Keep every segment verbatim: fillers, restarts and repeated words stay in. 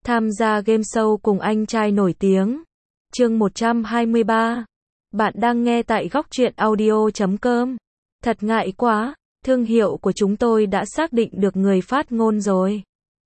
Tham gia game show cùng anh trai nổi tiếng. Chương một trăm hai mươi ba. Bạn đang nghe tại góc truyện audio chấm com. Thật ngại quá, thương hiệu của chúng tôi đã xác định được người phát ngôn rồi.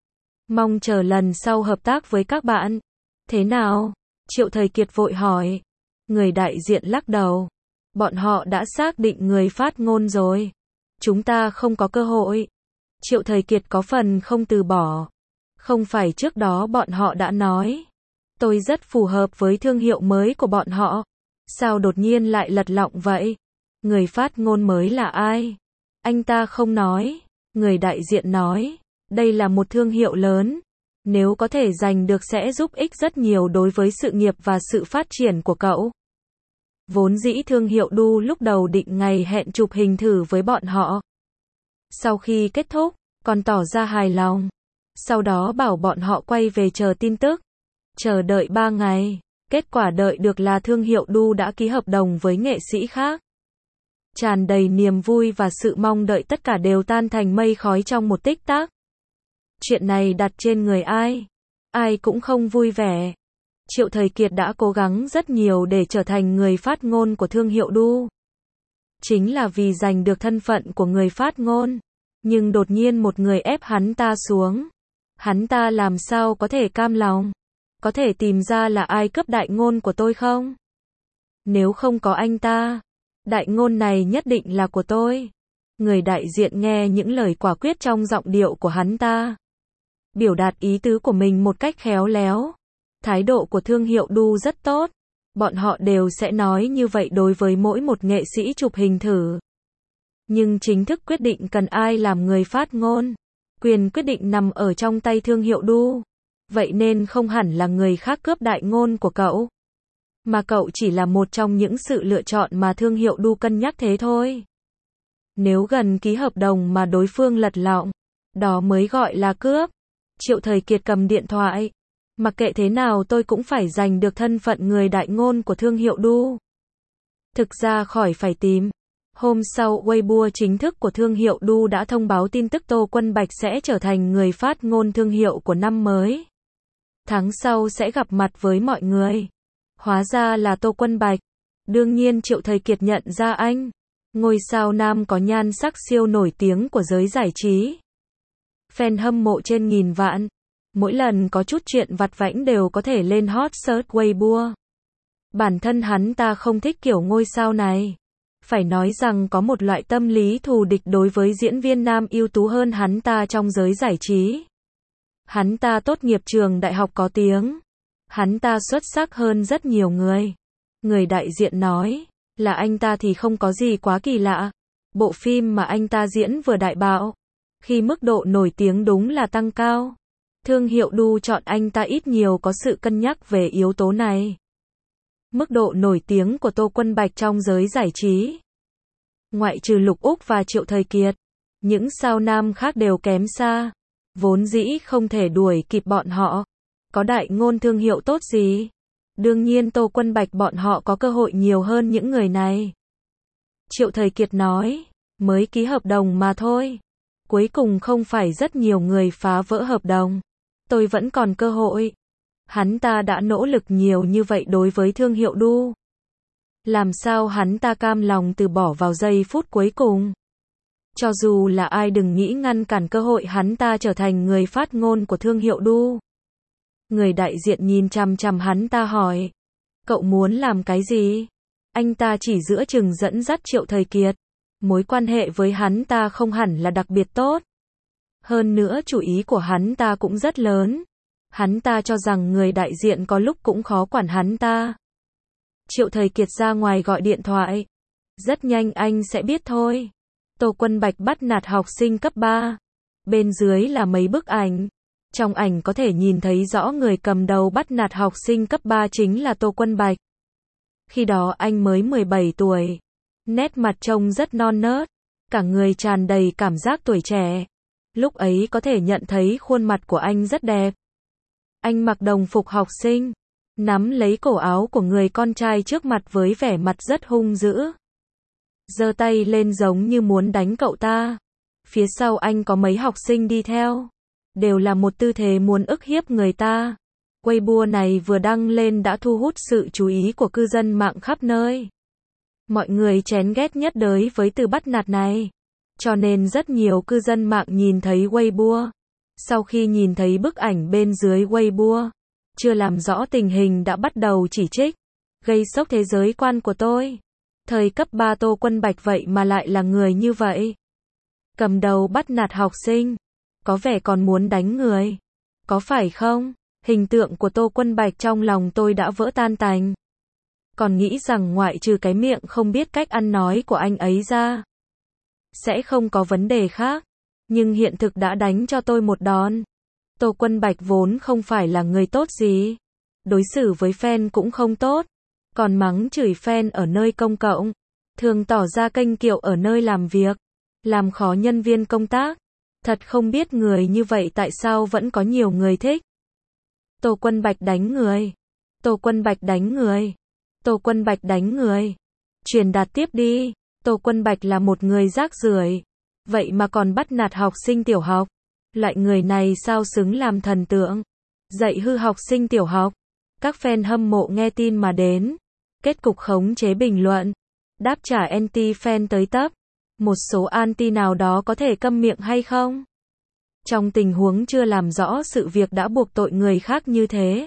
Mong chờ lần sau hợp tác với các bạn. Thế nào? Triệu Thời Kiệt vội hỏi. Người đại diện lắc đầu. Bọn họ đã xác định người phát ngôn rồi. Chúng ta không có cơ hội. Triệu Thời Kiệt có phần không từ bỏ. Không phải trước đó bọn họ đã nói. Tôi rất phù hợp với thương hiệu mới của bọn họ. Sao đột nhiên lại lật lọng vậy? Người phát ngôn mới là ai? Anh ta không nói. Người đại diện nói. Đây là một thương hiệu lớn. Nếu có thể giành được sẽ giúp ích rất nhiều đối với sự nghiệp và sự phát triển của cậu. Vốn dĩ thương hiệu đu lúc đầu định ngày hẹn chụp hình thử với bọn họ. Sau khi kết thúc, còn tỏ ra hài lòng. Sau đó bảo bọn họ quay về chờ tin tức. Chờ đợi ba ngày. Kết quả đợi được là thương hiệu đu đã ký hợp đồng với nghệ sĩ khác. Tràn đầy niềm vui và sự mong đợi, tất cả đều tan thành mây khói trong một tích tắc. Chuyện này đặt trên người ai? Ai cũng không vui vẻ. Triệu Thời Kiệt đã cố gắng rất nhiều để trở thành người phát ngôn của thương hiệu đu. Chính là vì giành được thân phận của người phát ngôn. Nhưng đột nhiên một người ép hắn ta xuống. Hắn ta làm sao có thể cam lòng? Có thể tìm ra là ai cướp đại ngôn của tôi không? Nếu không có anh ta, đại ngôn này nhất định là của tôi. Người đại diện nghe những lời quả quyết trong giọng điệu của hắn ta. Biểu đạt ý tứ của mình một cách khéo léo. Thái độ của thương hiệu đu rất tốt. Bọn họ đều sẽ nói như vậy đối với mỗi một nghệ sĩ chụp hình thử. Nhưng chính thức quyết định cần ai làm người phát ngôn. Quyền quyết định nằm ở trong tay thương hiệu đu. Vậy nên không hẳn là người khác cướp đại ngôn của cậu. Mà cậu chỉ là một trong những sự lựa chọn mà thương hiệu đu cân nhắc thế thôi. Nếu gần ký hợp đồng mà đối phương lật lọng, đó mới gọi là cướp. Triệu Thời Kiệt cầm điện thoại. Mặc kệ thế nào tôi cũng phải giành được thân phận người đại ngôn của thương hiệu đu. Thực ra khỏi phải tìm. Hôm sau, Weibo chính thức của thương hiệu đu đã thông báo tin tức Tô Quân Bạch sẽ trở thành người phát ngôn thương hiệu của năm mới. Tháng sau sẽ gặp mặt với mọi người. Hóa ra là Tô Quân Bạch. Đương nhiên Triệu Thời Kiệt nhận ra anh. Ngôi sao nam có nhan sắc siêu nổi tiếng của giới giải trí. Fan hâm mộ trên nghìn vạn. Mỗi lần có chút chuyện vặt vãnh đều có thể lên hot search Weibo. Bản thân hắn ta không thích kiểu ngôi sao này. Phải nói rằng có một loại tâm lý thù địch đối với diễn viên nam ưu tú hơn hắn ta trong giới giải trí. Hắn ta tốt nghiệp trường đại học có tiếng. Hắn ta xuất sắc hơn rất nhiều người. Người đại diện nói, là anh ta thì không có gì quá kỳ lạ. Bộ phim mà anh ta diễn vừa đại bạo. Khi mức độ nổi tiếng đúng là tăng cao. Thương hiệu đu chọn anh ta ít nhiều có sự cân nhắc về yếu tố này. Mức độ nổi tiếng của Tô Quân Bạch trong giới giải trí. Ngoại trừ Lục Úc và Triệu Thời Kiệt, những sao nam khác đều kém xa. Vốn dĩ không thể đuổi kịp bọn họ. Có đại ngôn thương hiệu tốt gì? Đương nhiên Tô Quân Bạch bọn họ có cơ hội nhiều hơn những người này. Triệu Thời Kiệt nói, mới ký hợp đồng mà thôi. Cuối cùng không phải rất nhiều người phá vỡ hợp đồng. Tôi vẫn còn cơ hội. Hắn ta đã nỗ lực nhiều như vậy đối với thương hiệu đu. Làm sao hắn ta cam lòng từ bỏ vào giây phút cuối cùng? Cho dù là ai đừng nghĩ ngăn cản cơ hội hắn ta trở thành người phát ngôn của thương hiệu đu. Người đại diện nhìn chằm chằm hắn ta hỏi. Cậu muốn làm cái gì? Anh ta chỉ giữa chừng dẫn dắt Triệu Thời Kiệt. Mối quan hệ với hắn ta không hẳn là đặc biệt tốt. Hơn nữa chủ ý của hắn ta cũng rất lớn. Hắn ta cho rằng người đại diện có lúc cũng khó quản hắn ta. Triệu Thời Kiệt ra ngoài gọi điện thoại. Rất nhanh anh sẽ biết thôi. Tô Quân Bạch bắt nạt học sinh cấp ba. Bên dưới là mấy bức ảnh. Trong ảnh có thể nhìn thấy rõ người cầm đầu bắt nạt học sinh cấp ba chính là Tô Quân Bạch. Khi đó anh mới mười bảy tuổi. Nét mặt trông rất non nớt. Cả người tràn đầy cảm giác tuổi trẻ. Lúc ấy có thể nhận thấy khuôn mặt của anh rất đẹp. Anh mặc đồng phục học sinh. Nắm lấy cổ áo của người con trai trước mặt với vẻ mặt rất hung dữ. Giơ tay lên giống như muốn đánh cậu ta. Phía sau anh có mấy học sinh đi theo. đều là một tư thế muốn ức hiếp người ta. Weibo này vừa đăng lên đã thu hút sự chú ý của cư dân mạng khắp nơi. Mọi người chén ghét nhất đời với từ bắt nạt này. Cho nên rất nhiều cư dân mạng nhìn thấy Weibo. Sau khi nhìn thấy bức ảnh bên dưới Weibo, chưa làm rõ tình hình đã bắt đầu chỉ trích, gây sốc thế giới quan của tôi. Thời cấp ba Tô Quân Bạch vậy mà lại là người như vậy. Cầm đầu bắt nạt học sinh, có vẻ còn muốn đánh người. Có phải không? Hình tượng của Tô Quân Bạch trong lòng tôi đã vỡ tan tành. Còn nghĩ rằng ngoại trừ cái miệng không biết cách ăn nói của anh ấy ra, sẽ không có vấn đề khác. Nhưng hiện thực đã đánh cho tôi một đòn. Tô Quân Bạch vốn không phải là người tốt gì. Đối xử với fan cũng không tốt. Còn mắng chửi fan ở nơi công cộng. Thường tỏ ra kênh kiệu ở nơi làm việc. Làm khó nhân viên công tác. Thật không biết người như vậy tại sao vẫn có nhiều người thích. Tô Quân Bạch đánh người. Tô Quân Bạch đánh người. Tô Quân Bạch đánh người. Truyền đạt tiếp đi. Tô Quân Bạch là một người rác rưởi. Vậy mà còn bắt nạt học sinh tiểu học. Loại người này sao xứng làm thần tượng. Dạy hư học sinh tiểu học. Các fan hâm mộ nghe tin mà đến. Kết cục khống chế bình luận. Đáp trả anti-fan tới tấp. Một số anti nào đó có thể câm miệng hay không? Trong tình huống chưa làm rõ sự việc đã buộc tội người khác như thế,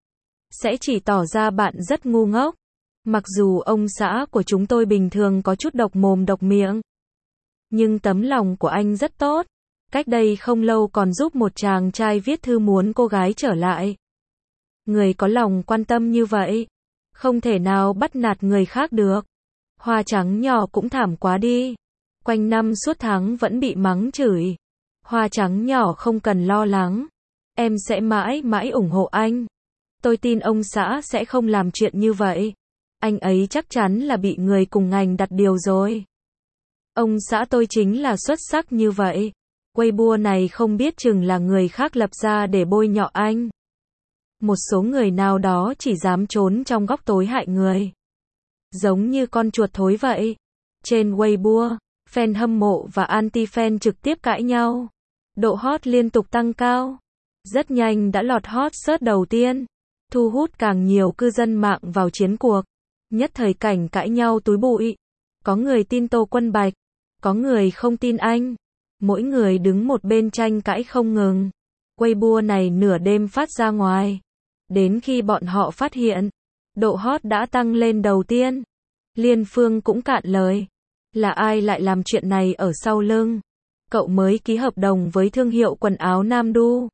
sẽ chỉ tỏ ra bạn rất ngu ngốc. Mặc dù ông xã của chúng tôi bình thường có chút độc mồm độc miệng, nhưng tấm lòng của anh rất tốt. Cách đây không lâu còn giúp một chàng trai viết thư muốn cô gái trở lại. Người có lòng quan tâm như vậy, không thể nào bắt nạt người khác được. Hoa trắng nhỏ cũng thảm quá đi. Quanh năm suốt tháng vẫn bị mắng chửi. Hoa trắng nhỏ không cần lo lắng. Em sẽ mãi mãi ủng hộ anh. Tôi tin ông xã sẽ không làm chuyện như vậy. Anh ấy chắc chắn là bị người cùng ngành đặt điều rồi. Ông xã tôi chính là xuất sắc như vậy. Weibo này không biết chừng là người khác lập ra để bôi nhọ anh. Một số người nào đó chỉ dám trốn trong góc tối hại người. Giống như con chuột thối vậy. Trên Weibo, fan hâm mộ và anti-fan trực tiếp cãi nhau. Độ hot liên tục tăng cao. Rất nhanh đã lọt hot search đầu tiên. Thu hút càng nhiều cư dân mạng vào chiến cuộc. Nhất thời cảnh cãi nhau túi bụi. Có người tin Tô Quân Bạch. Có người không tin anh. Mỗi người đứng một bên tranh cãi không ngừng. Weibo này nửa đêm phát ra ngoài. Đến khi bọn họ phát hiện, độ hot đã tăng lên đầu tiên. Liên Phương cũng cạn lời. Là ai lại làm chuyện này ở sau lưng? Cậu mới ký hợp đồng với thương hiệu quần áo Nam Du.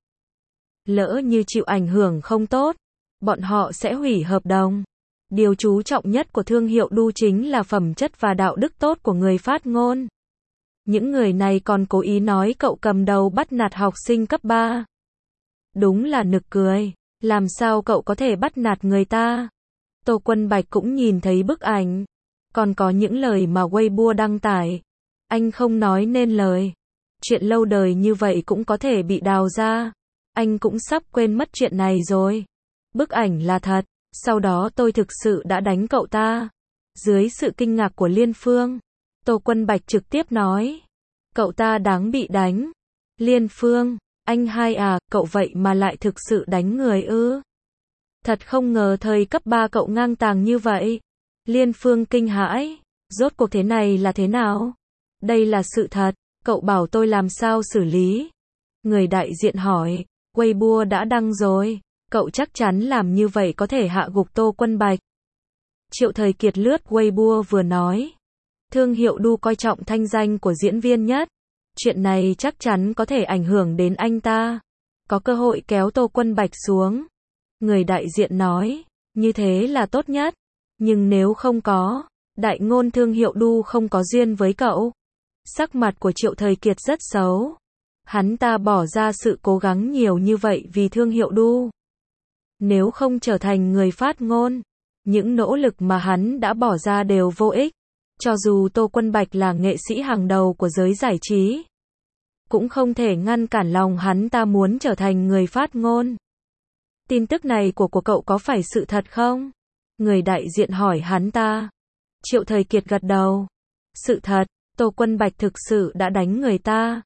Lỡ như chịu ảnh hưởng không tốt, bọn họ sẽ hủy hợp đồng. Điều chú trọng nhất của thương hiệu Du chính là phẩm chất và đạo đức tốt của người phát ngôn. Những người này còn cố ý nói cậu cầm đầu bắt nạt học sinh cấp ba. Đúng là nực cười. Làm sao cậu có thể bắt nạt người ta? Tô Quân Bạch cũng nhìn thấy bức ảnh. Còn có những lời mà Weibo đăng tải. Anh không nói nên lời. Chuyện lâu đời như vậy cũng có thể bị đào ra. Anh cũng sắp quên mất chuyện này rồi. Bức ảnh là thật. Sau đó tôi thực sự đã đánh cậu ta. Dưới sự kinh ngạc của Liên Phương, Tô Quân Bạch trực tiếp nói. Cậu ta đáng bị đánh. Liên Phương, anh hai à, cậu vậy mà lại thực sự đánh người ư? Thật không ngờ thời cấp ba cậu ngang tàng như vậy. Liên Phương kinh hãi. Rốt cuộc thế này là thế nào? Đây là sự thật. Cậu bảo tôi làm sao xử lý? Người đại diện hỏi. Weibo đã đăng rồi. Cậu chắc chắn làm như vậy có thể hạ gục Tô Quân Bạch. Triệu Thời Kiệt lướt Weibo vừa nói. Thương hiệu Du coi trọng thanh danh của diễn viên nhất. Chuyện này chắc chắn có thể ảnh hưởng đến anh ta. Có cơ hội kéo Tô Quân Bạch xuống. Người đại diện nói. Như thế là tốt nhất. Nhưng nếu không có, đại ngôn thương hiệu Du không có duyên với cậu. Sắc mặt của Triệu Thời Kiệt rất xấu. Hắn ta bỏ ra sự cố gắng nhiều như vậy vì thương hiệu Du. Nếu không trở thành người phát ngôn, những nỗ lực mà hắn đã bỏ ra đều vô ích. Cho dù Tô Quân Bạch là nghệ sĩ hàng đầu của giới giải trí, cũng không thể ngăn cản lòng hắn ta muốn trở thành người phát ngôn. Tin tức này của của cậu có phải sự thật không? Người đại diện hỏi hắn ta. Triệu Thời Kiệt gật đầu. Sự thật, Tô Quân Bạch thực sự đã đánh người ta.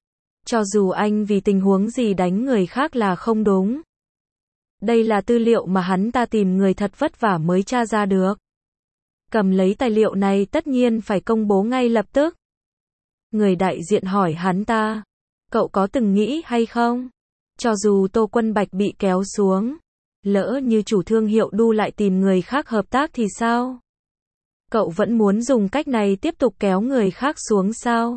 Cho dù anh vì tình huống gì đánh người khác là không đúng. Đây là tư liệu mà hắn ta tìm người thật vất vả mới tra ra được. Cầm lấy tài liệu này tất nhiên phải công bố ngay lập tức. Người đại diện hỏi hắn ta, cậu có từng nghĩ hay không? Cho dù Tô Quân Bạch bị kéo xuống, lỡ như chủ thương hiệu đu lại tìm người khác hợp tác thì sao? Cậu vẫn muốn dùng cách này tiếp tục kéo người khác xuống sao?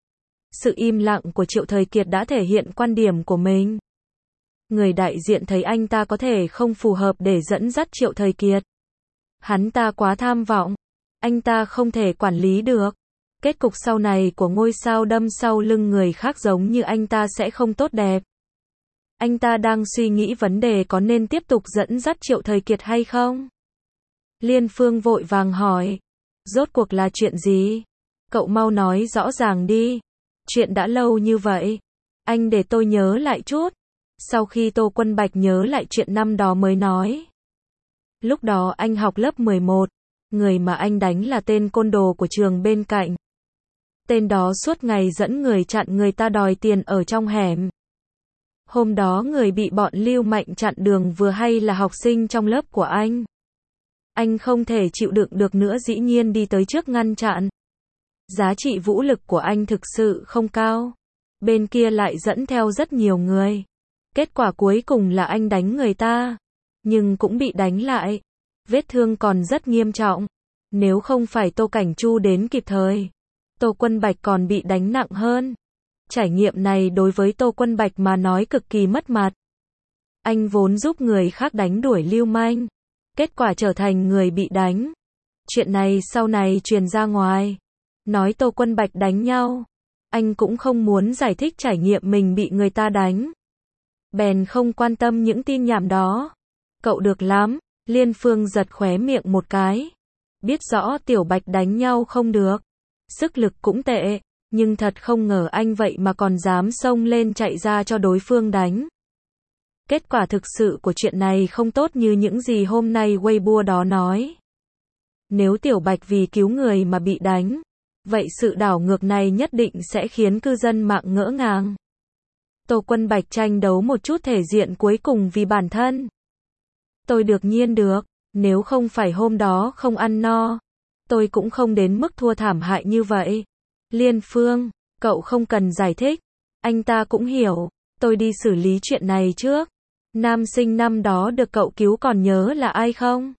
Sự im lặng của Triệu Thời Kiệt đã thể hiện quan điểm của mình. Người đại diện thấy anh ta có thể không phù hợp để dẫn dắt Triệu Thời Kiệt. Hắn ta quá tham vọng. Anh ta không thể quản lý được. Kết cục sau này của ngôi sao đâm sau lưng người khác giống như anh ta sẽ không tốt đẹp. Anh ta đang suy nghĩ vấn đề có nên tiếp tục dẫn dắt Triệu Thời Kiệt hay không? Liên Phương vội vàng hỏi. Rốt cuộc là chuyện gì? Cậu mau nói rõ ràng đi. Chuyện đã lâu như vậy. Anh để tôi nhớ lại chút. Sau khi Tô Quân Bạch nhớ lại chuyện năm đó mới nói. Lúc đó anh học lớp mười một. Người mà anh đánh là tên côn đồ của trường bên cạnh. Tên đó suốt ngày dẫn người chặn người ta đòi tiền ở trong hẻm. Hôm đó người bị bọn Lưu Mạnh chặn đường vừa hay là học sinh trong lớp của anh. Anh không thể chịu đựng được nữa dĩ nhiên đi tới trước ngăn chặn. Giá trị vũ lực của anh thực sự không cao. Bên kia lại dẫn theo rất nhiều người. Kết quả cuối cùng là anh đánh người ta. Nhưng cũng bị đánh lại. Vết thương còn rất nghiêm trọng. Nếu không phải Tô Cảnh Chu đến kịp thời, Tô Quân Bạch còn bị đánh nặng hơn. Trải nghiệm này đối với Tô Quân Bạch mà nói cực kỳ mất mặt. Anh vốn giúp người khác đánh đuổi lưu manh. Kết quả trở thành người bị đánh. Chuyện này sau này truyền ra ngoài. Nói Tô Quân Bạch đánh nhau. Anh cũng không muốn giải thích trải nghiệm mình bị người ta đánh. Bèn không quan tâm những tin nhảm đó. Cậu được lắm. Liên Phương giật khóe miệng một cái. Biết rõ Tiểu Bạch đánh nhau không được. Sức lực cũng tệ. Nhưng thật không ngờ anh vậy mà còn dám xông lên chạy ra cho đối phương đánh. Kết quả thực sự của chuyện này không tốt như những gì hôm nay Weibo đó nói. Nếu Tiểu Bạch vì cứu người mà bị đánh, vậy sự đảo ngược này nhất định sẽ khiến cư dân mạng ngỡ ngàng. Tô Quân Bạch tranh đấu một chút thể diện cuối cùng vì bản thân. Tôi được nhiên được, nếu không phải hôm đó không ăn no, tôi cũng không đến mức thua thảm hại như vậy. Liên Phương, cậu không cần giải thích, anh ta cũng hiểu, tôi đi xử lý chuyện này trước. Nam sinh năm đó được cậu cứu còn nhớ là ai không?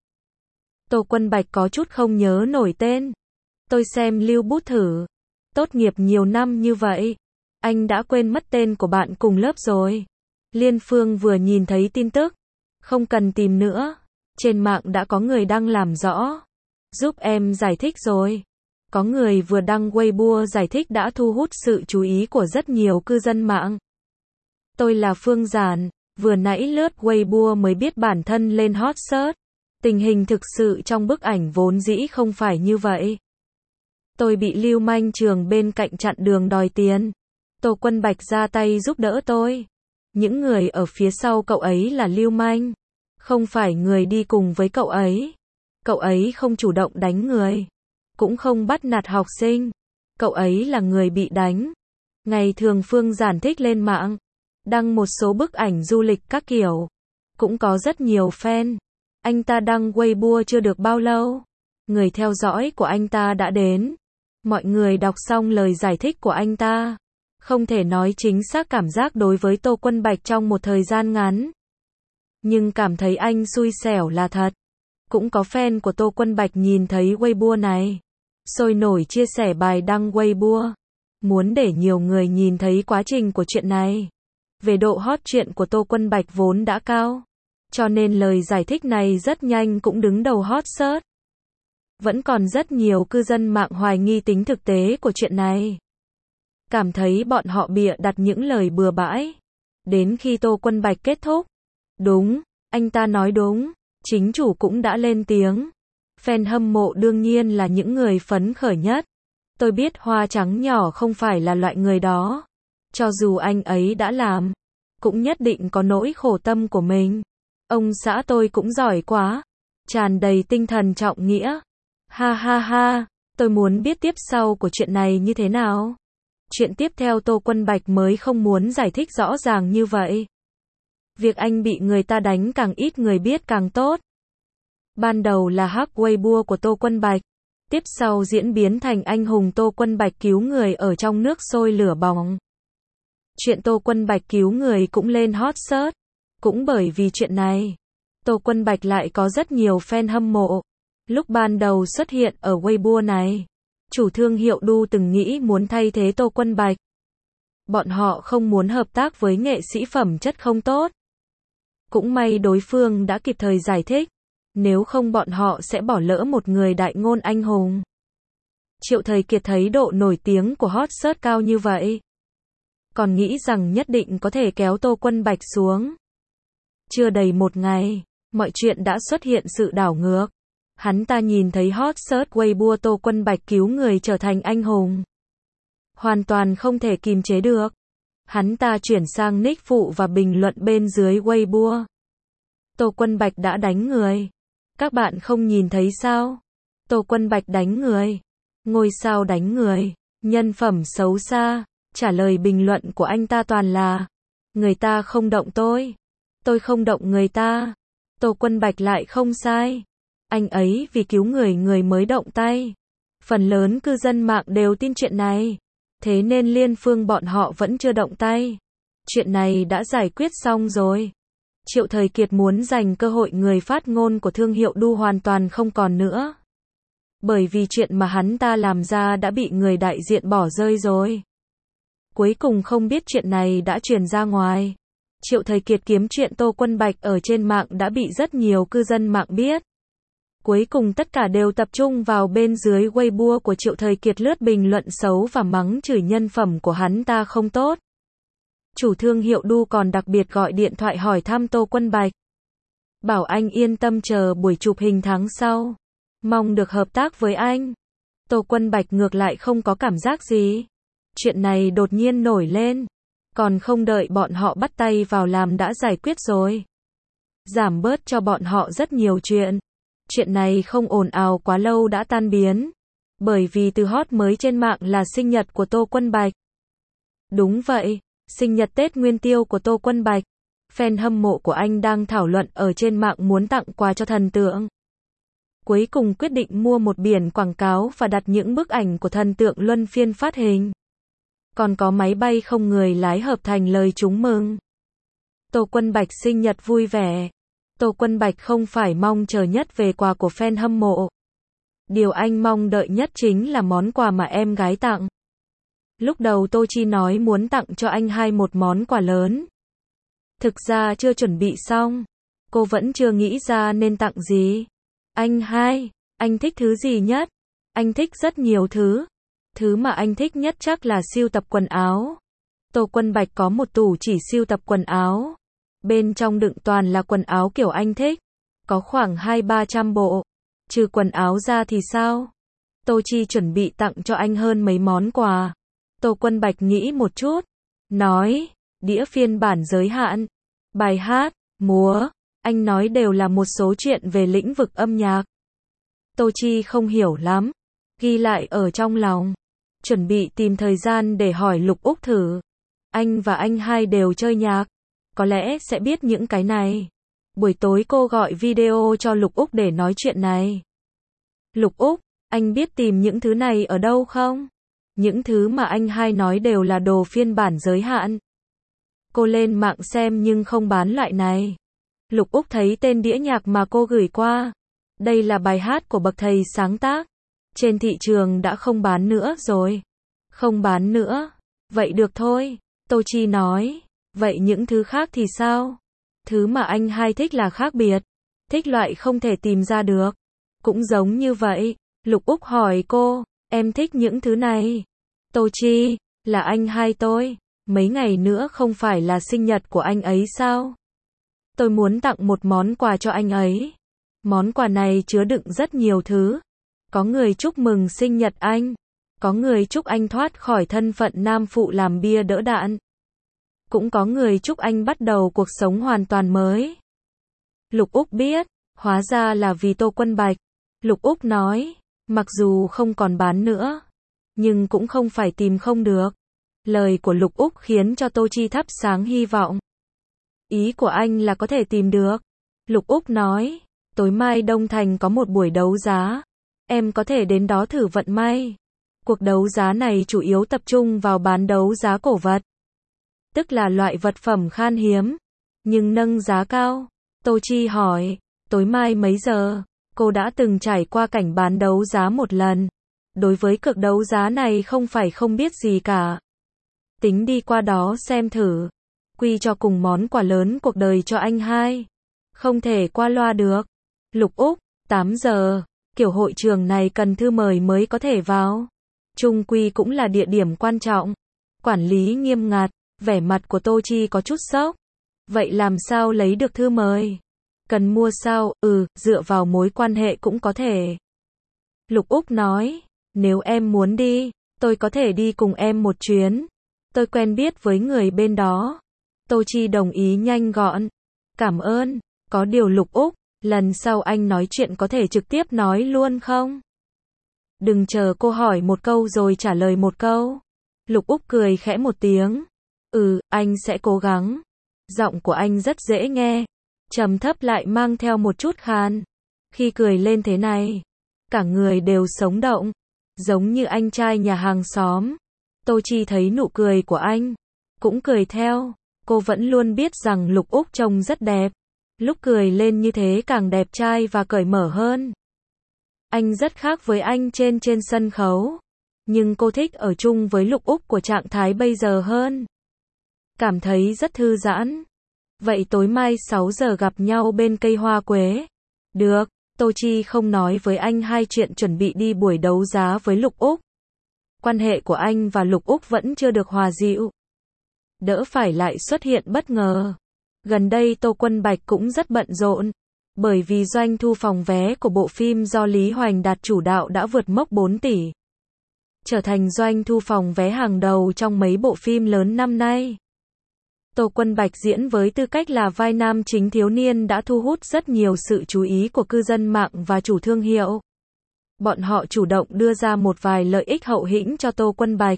Tô Quân Bạch có chút không nhớ nổi tên. Tôi xem lưu bút thử. Tốt nghiệp nhiều năm như vậy, anh đã quên mất tên của bạn cùng lớp rồi. Liên Phương vừa nhìn thấy tin tức, không cần tìm nữa, trên mạng đã có người đăng làm rõ. Giúp em giải thích rồi. Có người vừa đăng Weibo giải thích đã thu hút sự chú ý của rất nhiều cư dân mạng. Tôi là Phương Giản, vừa nãy lướt Weibo mới biết bản thân lên hot search. Tình hình thực sự trong bức ảnh vốn dĩ không phải như vậy. Tôi bị lưu manh trường bên cạnh chặn đường đòi tiền. Tô Quân Bạch ra tay giúp đỡ tôi. Những người ở phía sau cậu ấy là lưu manh, không phải người đi cùng với cậu ấy. Cậu ấy không chủ động đánh người, cũng không bắt nạt học sinh. Cậu ấy là người bị đánh. Ngày thường Phương Giản thích lên mạng, đăng một số bức ảnh du lịch các kiểu. Cũng có rất nhiều fan. Anh ta đăng Weibo chưa được bao lâu, người theo dõi của anh ta đã đến. Mọi người đọc xong lời giải thích của anh ta, không thể nói chính xác cảm giác đối với Tô Quân Bạch trong một thời gian ngắn. Nhưng cảm thấy anh xui xẻo là thật. Cũng có fan của Tô Quân Bạch nhìn thấy Weibo này, sôi nổi chia sẻ bài đăng Weibo, muốn để nhiều người nhìn thấy quá trình của chuyện này. Về độ hot chuyện của Tô Quân Bạch vốn đã cao, cho nên lời giải thích này rất nhanh cũng đứng đầu hot search. Vẫn còn rất nhiều cư dân mạng hoài nghi tính thực tế của chuyện này. Cảm thấy bọn họ bịa đặt những lời bừa bãi. Đến khi Tô Quân Bạch kết thúc. Đúng, anh ta nói đúng. Chính chủ cũng đã lên tiếng. Fan hâm mộ đương nhiên là những người phấn khởi nhất. Tôi biết Hoa Trắng Nhỏ không phải là loại người đó. Cho dù anh ấy đã làm, cũng nhất định có nỗi khổ tâm của mình. Ông xã tôi cũng giỏi quá. Tràn đầy tinh thần trọng nghĩa. Ha ha ha, tôi muốn biết tiếp sau của chuyện này như thế nào. Chuyện tiếp theo Tô Quân Bạch mới không muốn giải thích rõ ràng như vậy. Việc anh bị người ta đánh càng ít người biết càng tốt. Ban đầu là hack Weibo của Tô Quân Bạch, tiếp sau diễn biến thành anh hùng Tô Quân Bạch cứu người ở trong nước sôi lửa bỏng. Chuyện Tô Quân Bạch cứu người cũng lên hot search. Cũng bởi vì chuyện này, Tô Quân Bạch lại có rất nhiều fan hâm mộ. Lúc ban đầu xuất hiện ở Weibo này, chủ thương hiệu đu từng nghĩ muốn thay thế Tô Quân Bạch. Bọn họ không muốn hợp tác với nghệ sĩ phẩm chất không tốt. Cũng may đối phương đã kịp thời giải thích, nếu không bọn họ sẽ bỏ lỡ một người đại ngôn anh hùng. Triệu Thời Kiệt thấy độ nổi tiếng của hot search cao như vậy, còn nghĩ rằng nhất định có thể kéo Tô Quân Bạch xuống. Chưa đầy một ngày, mọi chuyện đã xuất hiện sự đảo ngược. Hắn ta nhìn thấy hot search Weibo Tô Quân Bạch cứu người trở thành anh hùng. Hoàn toàn không thể kìm chế được. Hắn ta chuyển sang nick phụ và bình luận bên dưới Weibo. Tô Quân Bạch đã đánh người. Các bạn không nhìn thấy sao? Tô Quân Bạch đánh người. Ngôi sao đánh người. Nhân phẩm xấu xa. Trả lời bình luận của anh ta toàn là: người ta không động tôi. Tôi không động người ta. Tô Quân Bạch lại không sai. Anh ấy vì cứu người người mới động tay. Phần lớn cư dân mạng đều tin chuyện này. Thế nên Liên Phương bọn họ vẫn chưa động tay. Chuyện này đã giải quyết xong rồi. Triệu Thời Kiệt muốn giành cơ hội người phát ngôn của thương hiệu đu hoàn toàn không còn nữa. Bởi vì chuyện mà hắn ta làm ra đã bị người đại diện bỏ rơi rồi. Cuối cùng không biết chuyện này đã truyền ra ngoài. Triệu Thời Kiệt kiếm chuyện Tô Quân Bạch ở trên mạng đã bị rất nhiều cư dân mạng biết. Cuối cùng tất cả đều tập trung vào bên dưới Weibo của Triệu Thời Kiệt lướt bình luận xấu và mắng chửi nhân phẩm của hắn ta không tốt. Chủ thương hiệu đu còn đặc biệt gọi điện thoại hỏi thăm Tô Quân Bạch. Bảo anh yên tâm chờ buổi chụp hình tháng sau. Mong được hợp tác với anh. Tô Quân Bạch ngược lại không có cảm giác gì. Chuyện này đột nhiên nổi lên. Còn không đợi bọn họ bắt tay vào làm đã giải quyết rồi. Giảm bớt cho bọn họ rất nhiều chuyện. Chuyện này không ồn ào quá lâu đã tan biến. Bởi vì từ hot mới trên mạng là sinh nhật của Tô Quân Bạch. Đúng vậy, sinh nhật Tết Nguyên Tiêu của Tô Quân Bạch. Fan hâm mộ của anh đang thảo luận ở trên mạng muốn tặng quà cho thần tượng. Cuối cùng quyết định mua một biển quảng cáo và đặt những bức ảnh của thần tượng luân phiên phát hình. Còn có máy bay không người lái hợp thành lời chúc mừng. Tô Quân Bạch sinh nhật vui vẻ. Tô Quân Bạch không phải mong chờ nhất về quà của fan hâm mộ. Điều anh mong đợi nhất chính là món quà mà em gái tặng. Lúc đầu Tô Chi nói muốn tặng cho anh hai một món quà lớn. Thực ra chưa chuẩn bị xong. Cô vẫn chưa nghĩ ra nên tặng gì. Anh hai, anh thích thứ gì nhất? Anh thích rất nhiều thứ. Thứ mà anh thích nhất chắc là sưu tập quần áo. Tô Quân Bạch có một tủ chỉ sưu tập quần áo. Bên trong đựng toàn là quần áo kiểu anh thích. Có khoảng hai ba trăm bộ. Trừ quần áo ra thì sao? Tô Chi chuẩn bị tặng cho anh hơn mấy món quà. Tô Quân Bạch nghĩ một chút. Nói, đĩa phiên bản giới hạn. Bài hát, múa. Anh nói đều là một số chuyện về lĩnh vực âm nhạc. Tô Chi không hiểu lắm. Ghi lại ở trong lòng. Chuẩn bị tìm thời gian để hỏi Lục Úc thử. Anh và anh hai đều chơi nhạc. Có lẽ sẽ biết những cái này. Buổi tối cô gọi video cho Lục Úc để nói chuyện này. Lục Úc, anh biết tìm những thứ này ở đâu không? Những thứ mà anh hai nói đều là đồ phiên bản giới hạn. Cô lên mạng xem nhưng không bán loại này. Lục Úc thấy tên đĩa nhạc mà cô gửi qua. Đây là bài hát của bậc thầy sáng tác. Trên thị trường đã không bán nữa rồi. Không bán nữa. Vậy được thôi. Tô Chi nói. Vậy những thứ khác thì sao? Thứ mà anh hai thích là khác biệt. Thích loại không thể tìm ra được. Cũng giống như vậy. Lục Úc hỏi cô. Em thích những thứ này. Tô Chi. Là anh hai tôi. Mấy ngày nữa không phải là sinh nhật của anh ấy sao? Tôi muốn tặng một món quà cho anh ấy. Món quà này chứa đựng rất nhiều thứ. Có người chúc mừng sinh nhật anh. Có người chúc anh thoát khỏi thân phận nam phụ làm bia đỡ đạn. Cũng có người chúc anh bắt đầu cuộc sống hoàn toàn mới. Lục Úc biết, hóa ra là vì Tô Quân Bạch. Lục Úc nói, mặc dù không còn bán nữa, nhưng cũng không phải tìm không được. Lời của Lục Úc khiến cho Tô Chi thắp sáng hy vọng. Ý của anh là có thể tìm được. Lục Úc nói, tối mai Đông Thành có một buổi đấu giá. Em có thể đến đó thử vận may. Cuộc đấu giá này chủ yếu tập trung vào bán đấu giá cổ vật. Tức là loại vật phẩm khan hiếm, nhưng nâng giá cao. Tô Chi hỏi, tối mai mấy giờ? Cô đã từng trải qua cảnh bán đấu giá một lần. Đối với cuộc đấu giá này không phải không biết gì cả. Tính đi qua đó xem thử. Quy cho cùng món quà lớn cuộc đời cho anh hai. Không thể qua loa được. Lục Úc, tám giờ. Kiểu hội trường này cần thư mời mới có thể vào. Chung quy cũng là địa điểm quan trọng. Quản lý nghiêm ngặt. Vẻ mặt của Tô Chi có chút sốc. Vậy làm sao lấy được thư mời? Cần mua sao? Ừ, dựa vào mối quan hệ cũng có thể. Lục Úc nói, nếu em muốn đi, tôi có thể đi cùng em một chuyến. Tôi quen biết với người bên đó. Tô Chi đồng ý nhanh gọn. Cảm ơn. Có điều Lục Úc, lần sau anh nói chuyện có thể trực tiếp nói luôn không? Đừng chờ cô hỏi một câu rồi trả lời một câu. Lục Úc cười khẽ một tiếng. Ừ, anh sẽ cố gắng. Giọng của anh rất dễ nghe. Trầm thấp lại mang theo một chút khan. Khi cười lên thế này, cả người đều sống động. Giống như anh trai nhà hàng xóm. Tô Chi thấy nụ cười của anh. Cũng cười theo. Cô vẫn luôn biết rằng Lục Úc trông rất đẹp. Lúc cười lên như thế càng đẹp trai và cởi mở hơn. Anh rất khác với anh trên trên sân khấu. Nhưng cô thích ở chung với Lục Úc của trạng thái bây giờ hơn. Cảm thấy rất thư giãn. Vậy tối mai sáu giờ gặp nhau bên cây hoa quế. Được, Tô Chi không nói với anh hai chuyện chuẩn bị đi buổi đấu giá với Lục Úc. Quan hệ của anh và Lục Úc vẫn chưa được hòa dịu. Đỡ phải lại xuất hiện bất ngờ. Gần đây Tô Quân Bạch cũng rất bận rộn. Bởi vì doanh thu phòng vé của bộ phim do Lý Hoành Đạt chủ đạo đã vượt mốc bốn tỷ. Trở thành doanh thu phòng vé hàng đầu trong mấy bộ phim lớn năm nay. Tô Quân Bạch diễn với tư cách là vai nam chính thiếu niên đã thu hút rất nhiều sự chú ý của cư dân mạng và chủ thương hiệu. Bọn họ chủ động đưa ra một vài lợi ích hậu hĩnh cho Tô Quân Bạch.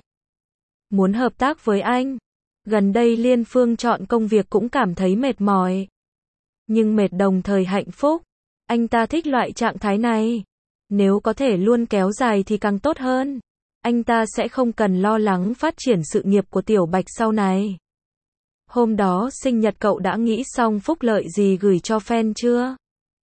Muốn hợp tác với anh. Gần đây Liên Phương chọn công việc cũng cảm thấy mệt mỏi. Nhưng mệt đồng thời hạnh phúc. Anh ta thích loại trạng thái này. Nếu có thể luôn kéo dài thì càng tốt hơn. Anh ta sẽ không cần lo lắng phát triển sự nghiệp của Tiểu Bạch sau này. Hôm đó sinh nhật cậu đã nghĩ xong phúc lợi gì gửi cho fan chưa?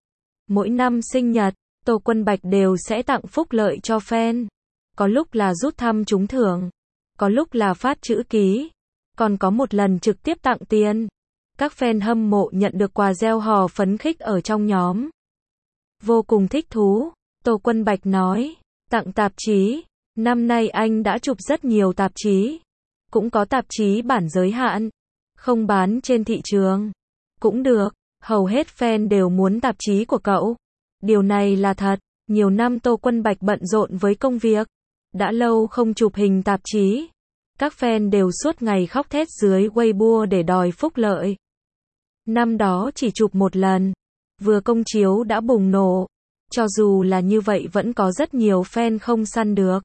Mỗi năm sinh nhật, Tô Quân Bạch đều sẽ tặng phúc lợi cho fan. Có lúc là rút thăm trúng thưởng. Có lúc là phát chữ ký. Còn có một lần trực tiếp tặng tiền. Các fan hâm mộ nhận được quà gieo hò phấn khích ở trong nhóm. Vô cùng thích thú. Tô Quân Bạch nói. Tặng tạp chí. Năm nay anh đã chụp rất nhiều tạp chí. Cũng có tạp chí bản giới hạn. Không bán trên thị trường. Cũng được. Hầu hết fan đều muốn tạp chí của cậu. Điều này là thật. Nhiều năm Tô Quân Bạch bận rộn với công việc. Đã lâu không chụp hình tạp chí. Các fan đều suốt ngày khóc thét dưới Weibo để đòi phúc lợi. Năm đó chỉ chụp một lần. Vừa công chiếu đã bùng nổ. Cho dù là như vậy vẫn có rất nhiều fan không săn được.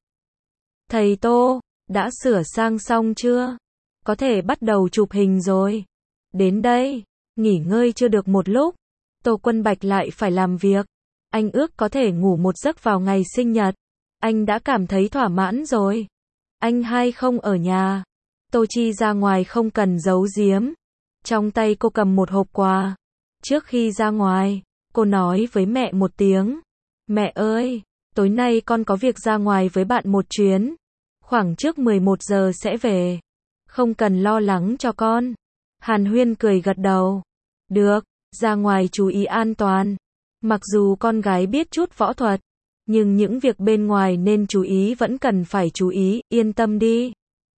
Thầy Tô, đã sửa sang xong chưa? Có thể bắt đầu chụp hình rồi. Đến đây, nghỉ ngơi chưa được một lúc. Tô Quân Bạch lại phải làm việc. Anh ước có thể ngủ một giấc vào ngày sinh nhật. Anh đã cảm thấy thỏa mãn rồi. Anh hai không ở nhà. Tô Chi ra ngoài không cần giấu giếm. Trong tay cô cầm một hộp quà. Trước khi ra ngoài, cô nói với mẹ một tiếng. Mẹ ơi, tối nay con có việc ra ngoài với bạn một chuyến. Khoảng trước mười một giờ sẽ về. Không cần lo lắng cho con. Hàn Huyên cười gật đầu. Được, ra ngoài chú ý an toàn. Mặc dù con gái biết chút võ thuật, nhưng những việc bên ngoài nên chú ý vẫn cần phải chú ý, yên tâm đi.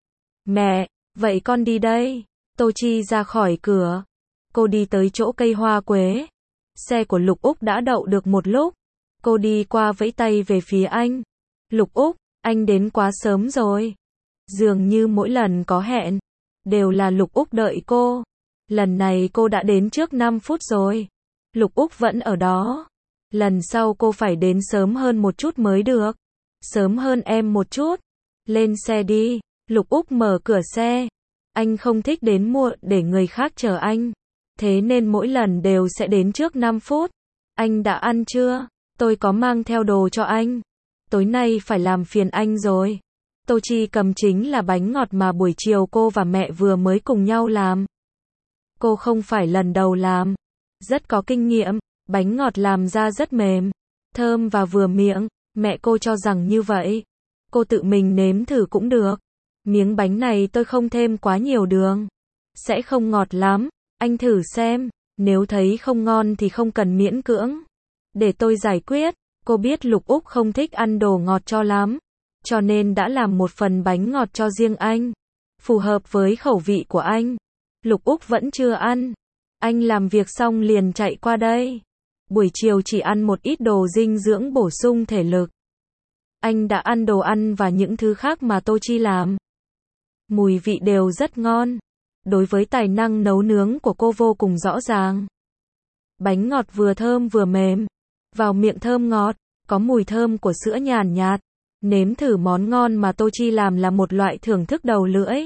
Mẹ, vậy con đi đây. Tô Chi ra khỏi cửa. Cô đi tới chỗ cây hoa quế. Xe của Lục Úc đã đậu được một lúc. Cô đi qua vẫy tay về phía anh. Lục Úc, anh đến quá sớm rồi. Dường như mỗi lần có hẹn, đều là Lục Úc đợi cô. Lần này cô đã đến trước năm phút rồi. Lục Úc vẫn ở đó. Lần sau cô phải đến sớm hơn một chút mới được. Sớm hơn em một chút. Lên xe đi. Lục Úc mở cửa xe. Anh không thích đến muộn để người khác chờ anh. Thế nên mỗi lần đều sẽ đến trước năm phút. Anh đã ăn chưa? Tôi có mang theo đồ cho anh. Tối nay phải làm phiền anh rồi. Tô Chi cầm chính là bánh ngọt mà buổi chiều cô và mẹ vừa mới cùng nhau làm. Cô không phải lần đầu làm. Rất có kinh nghiệm. Bánh ngọt làm ra rất mềm, thơm và vừa miệng. Mẹ cô cho rằng như vậy. Cô tự mình nếm thử cũng được. Miếng bánh này tôi không thêm quá nhiều đường. Sẽ không ngọt lắm. Anh thử xem. Nếu thấy không ngon thì không cần miễn cưỡng. Để tôi giải quyết. Cô biết Lục Úc không thích ăn đồ ngọt cho lắm. Cho nên đã làm một phần bánh ngọt cho riêng anh. Phù hợp với khẩu vị của anh. Lục Úc vẫn chưa ăn. Anh làm việc xong liền chạy qua đây. Buổi chiều chỉ ăn một ít đồ dinh dưỡng bổ sung thể lực. Anh đã ăn đồ ăn và những thứ khác mà Tô Chi làm. Mùi vị đều rất ngon. Đối với tài năng nấu nướng của cô vô cùng rõ ràng. Bánh ngọt vừa thơm vừa mềm. Vào miệng thơm ngọt, có mùi thơm của sữa nhàn nhạt. Nếm thử món ngon mà Tô Chi làm là một loại thưởng thức đầu lưỡi.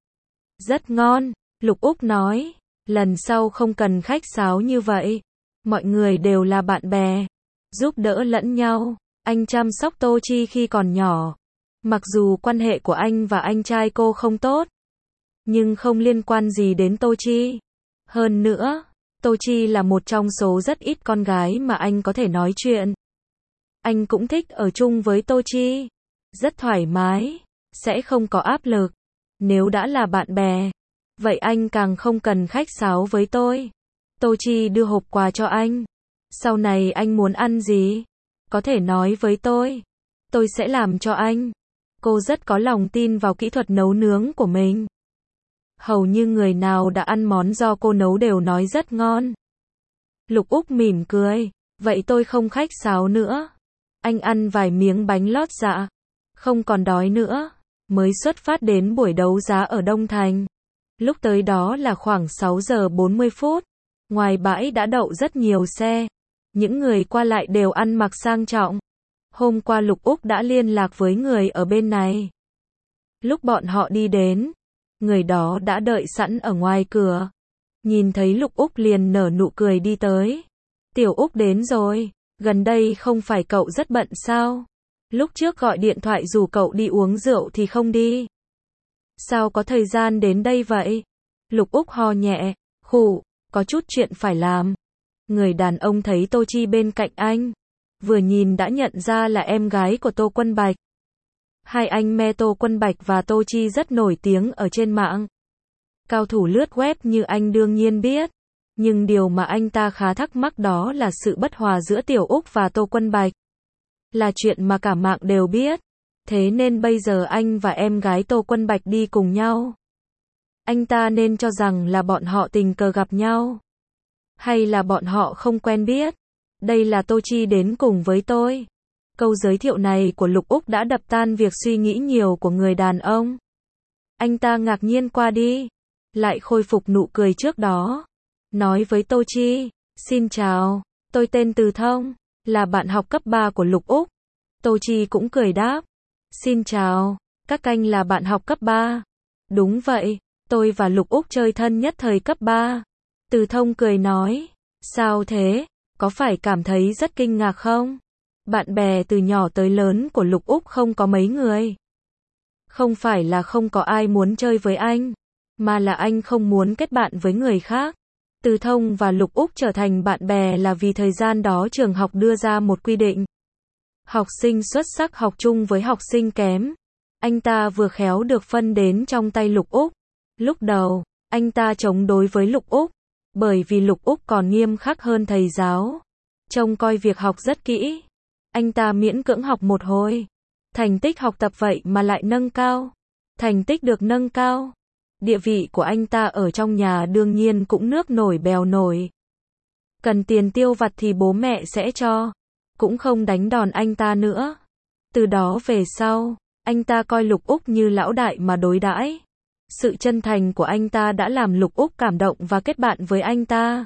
Rất ngon, Lục Úc nói. Lần sau không cần khách sáo như vậy. Mọi người đều là bạn bè. Giúp đỡ lẫn nhau. Anh chăm sóc Tô Chi khi còn nhỏ. Mặc dù quan hệ của anh và anh trai cô không tốt. Nhưng không liên quan gì đến Tô Chi. Hơn nữa, Tô Chi là một trong số rất ít con gái mà anh có thể nói chuyện. Anh cũng thích ở chung với Tô Chi. Rất thoải mái. Sẽ không có áp lực. Nếu đã là bạn bè. Vậy anh càng không cần khách sáo với tôi. Tô Chi đưa hộp quà cho anh. Sau này anh muốn ăn gì? Có thể nói với tôi. Tôi sẽ làm cho anh. Cô rất có lòng tin vào kỹ thuật nấu nướng của mình. Hầu như người nào đã ăn món do cô nấu đều nói rất ngon. Lục Úc mỉm cười. Vậy tôi không khách sáo nữa. Anh ăn vài miếng bánh lót dạ. Không còn đói nữa. Mới xuất phát đến buổi đấu giá ở Đông Thành. Lúc tới đó là khoảng sáu giờ bốn mươi phút. Ngoài bãi đã đậu rất nhiều xe. Những người qua lại đều ăn mặc sang trọng. Hôm qua Lục Úc đã liên lạc với người ở bên này. Lúc bọn họ đi đến, người đó đã đợi sẵn ở ngoài cửa. Nhìn thấy Lục Úc liền nở nụ cười đi tới. Tiểu Úc đến rồi, gần đây không phải cậu rất bận sao? Lúc trước gọi điện thoại rủ cậu đi uống rượu thì không đi. Sao có thời gian đến đây vậy? Lục Úc ho nhẹ, khụ, có chút chuyện phải làm. Người đàn ông thấy Tô Chi bên cạnh anh. Vừa nhìn đã nhận ra là em gái của Tô Quân Bạch. Hai anh me Tô Quân Bạch và Tô Chi rất nổi tiếng ở trên mạng. Cao thủ lướt web như anh đương nhiên biết. Nhưng điều mà anh ta khá thắc mắc đó là sự bất hòa giữa Tiểu Úc và Tô Quân Bạch. Là chuyện mà cả mạng đều biết. Thế nên bây giờ anh và em gái Tô Quân Bạch đi cùng nhau. Anh ta nên cho rằng là bọn họ tình cờ gặp nhau. Hay là bọn họ không quen biết. Đây là Tô Chi đến cùng với tôi. Câu giới thiệu này của Lục Úc đã đập tan việc suy nghĩ nhiều của người đàn ông. Anh ta ngạc nhiên qua đi. Lại khôi phục nụ cười trước đó. Nói với Tô Chi, xin chào, tôi tên Từ Thông, là bạn học cấp ba của Lục Úc. Tô Chi cũng cười đáp. Xin chào, các anh là bạn học cấp ba. Đúng vậy, tôi và Lục Úc chơi thân nhất thời cấp ba. Từ Thông cười nói. Sao thế, có phải cảm thấy rất kinh ngạc không? Bạn bè từ nhỏ tới lớn của Lục Úc không có mấy người. Không phải là không có ai muốn chơi với anh, mà là anh không muốn kết bạn với người khác. Từ Thông và Lục Úc trở thành bạn bè là vì thời gian đó trường học đưa ra một quy định. Học sinh xuất sắc học chung với học sinh kém. Anh ta vừa khéo được phân đến trong tay Lục Úc. Lúc đầu, anh ta chống đối với Lục Úc, bởi vì Lục Úc còn nghiêm khắc hơn thầy giáo. Trông coi việc học rất kỹ. Anh ta miễn cưỡng học một hồi. Thành tích học tập vậy mà lại nâng cao. Thành tích được nâng cao. Địa vị của anh ta ở trong nhà đương nhiên cũng nước nổi bèo nổi. Cần tiền tiêu vặt thì bố mẹ sẽ cho. Cũng không đánh đòn anh ta nữa. Từ đó về sau, anh ta coi Lục Úc như lão đại mà đối đãi. Sự chân thành của anh ta đã làm Lục Úc cảm động và kết bạn với anh ta.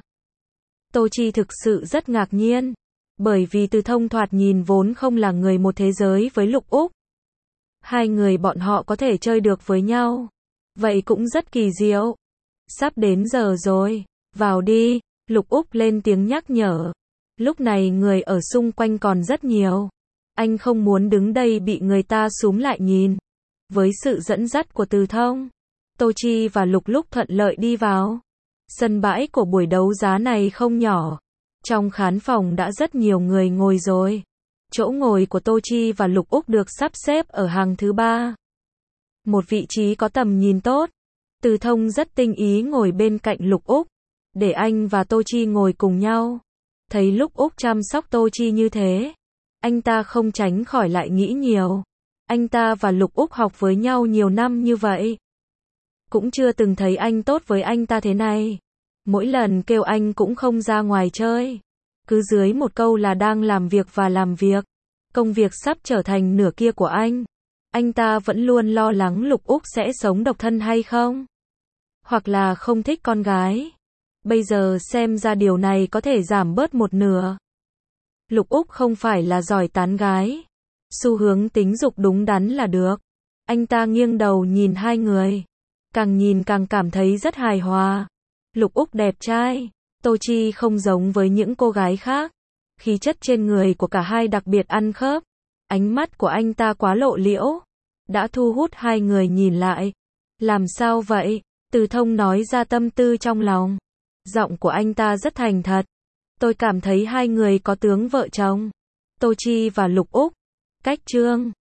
Tô Chi thực sự rất ngạc nhiên. Bởi vì Từ Thông thoạt nhìn vốn không là người một thế giới với Lục Úc. Hai người bọn họ có thể chơi được với nhau. Vậy cũng rất kỳ diệu. Sắp đến giờ rồi. Vào đi. Lục Úc lên tiếng nhắc nhở. Lúc này người ở xung quanh còn rất nhiều. Anh không muốn đứng đây bị người ta xúm lại nhìn. Với sự dẫn dắt của Từ Thông, Tô Chi và Lục Lúc thuận lợi đi vào. Sân bãi của buổi đấu giá này không nhỏ. Trong khán phòng đã rất nhiều người ngồi rồi. Chỗ ngồi của Tô Chi và Lục Úc được sắp xếp ở hàng thứ ba. Một vị trí có tầm nhìn tốt. Từ Thông rất tinh ý ngồi bên cạnh Lục Úc, để anh và Tô Chi ngồi cùng nhau. Thấy Lục Úc chăm sóc Tô Chi như thế, anh ta không tránh khỏi lại nghĩ nhiều. Anh ta và Lục Úc học với nhau nhiều năm như vậy, cũng chưa từng thấy anh tốt với anh ta thế này. Mỗi lần kêu anh cũng không ra ngoài chơi. Cứ dưới một câu là đang làm việc và làm việc. Công việc sắp trở thành nửa kia của anh. Anh ta vẫn luôn lo lắng Lục Úc sẽ sống độc thân hay không. Hoặc là không thích con gái. Bây giờ xem ra điều này có thể giảm bớt một nửa. Lục Úc không phải là giỏi tán gái. Xu hướng tính dục đúng đắn là được. Anh ta nghiêng đầu nhìn hai người. Càng nhìn càng cảm thấy rất hài hòa. Lục Úc đẹp trai. Tô Chi không giống với những cô gái khác. Khí chất trên người của cả hai đặc biệt ăn khớp. Ánh mắt của anh ta quá lộ liễu. Đã thu hút hai người nhìn lại. Làm sao vậy? Từ Thông nói ra tâm tư trong lòng. Giọng của anh ta rất thành thật. Tôi cảm thấy hai người có tướng vợ chồng. Tô Chi và Lục Úc. Cách chương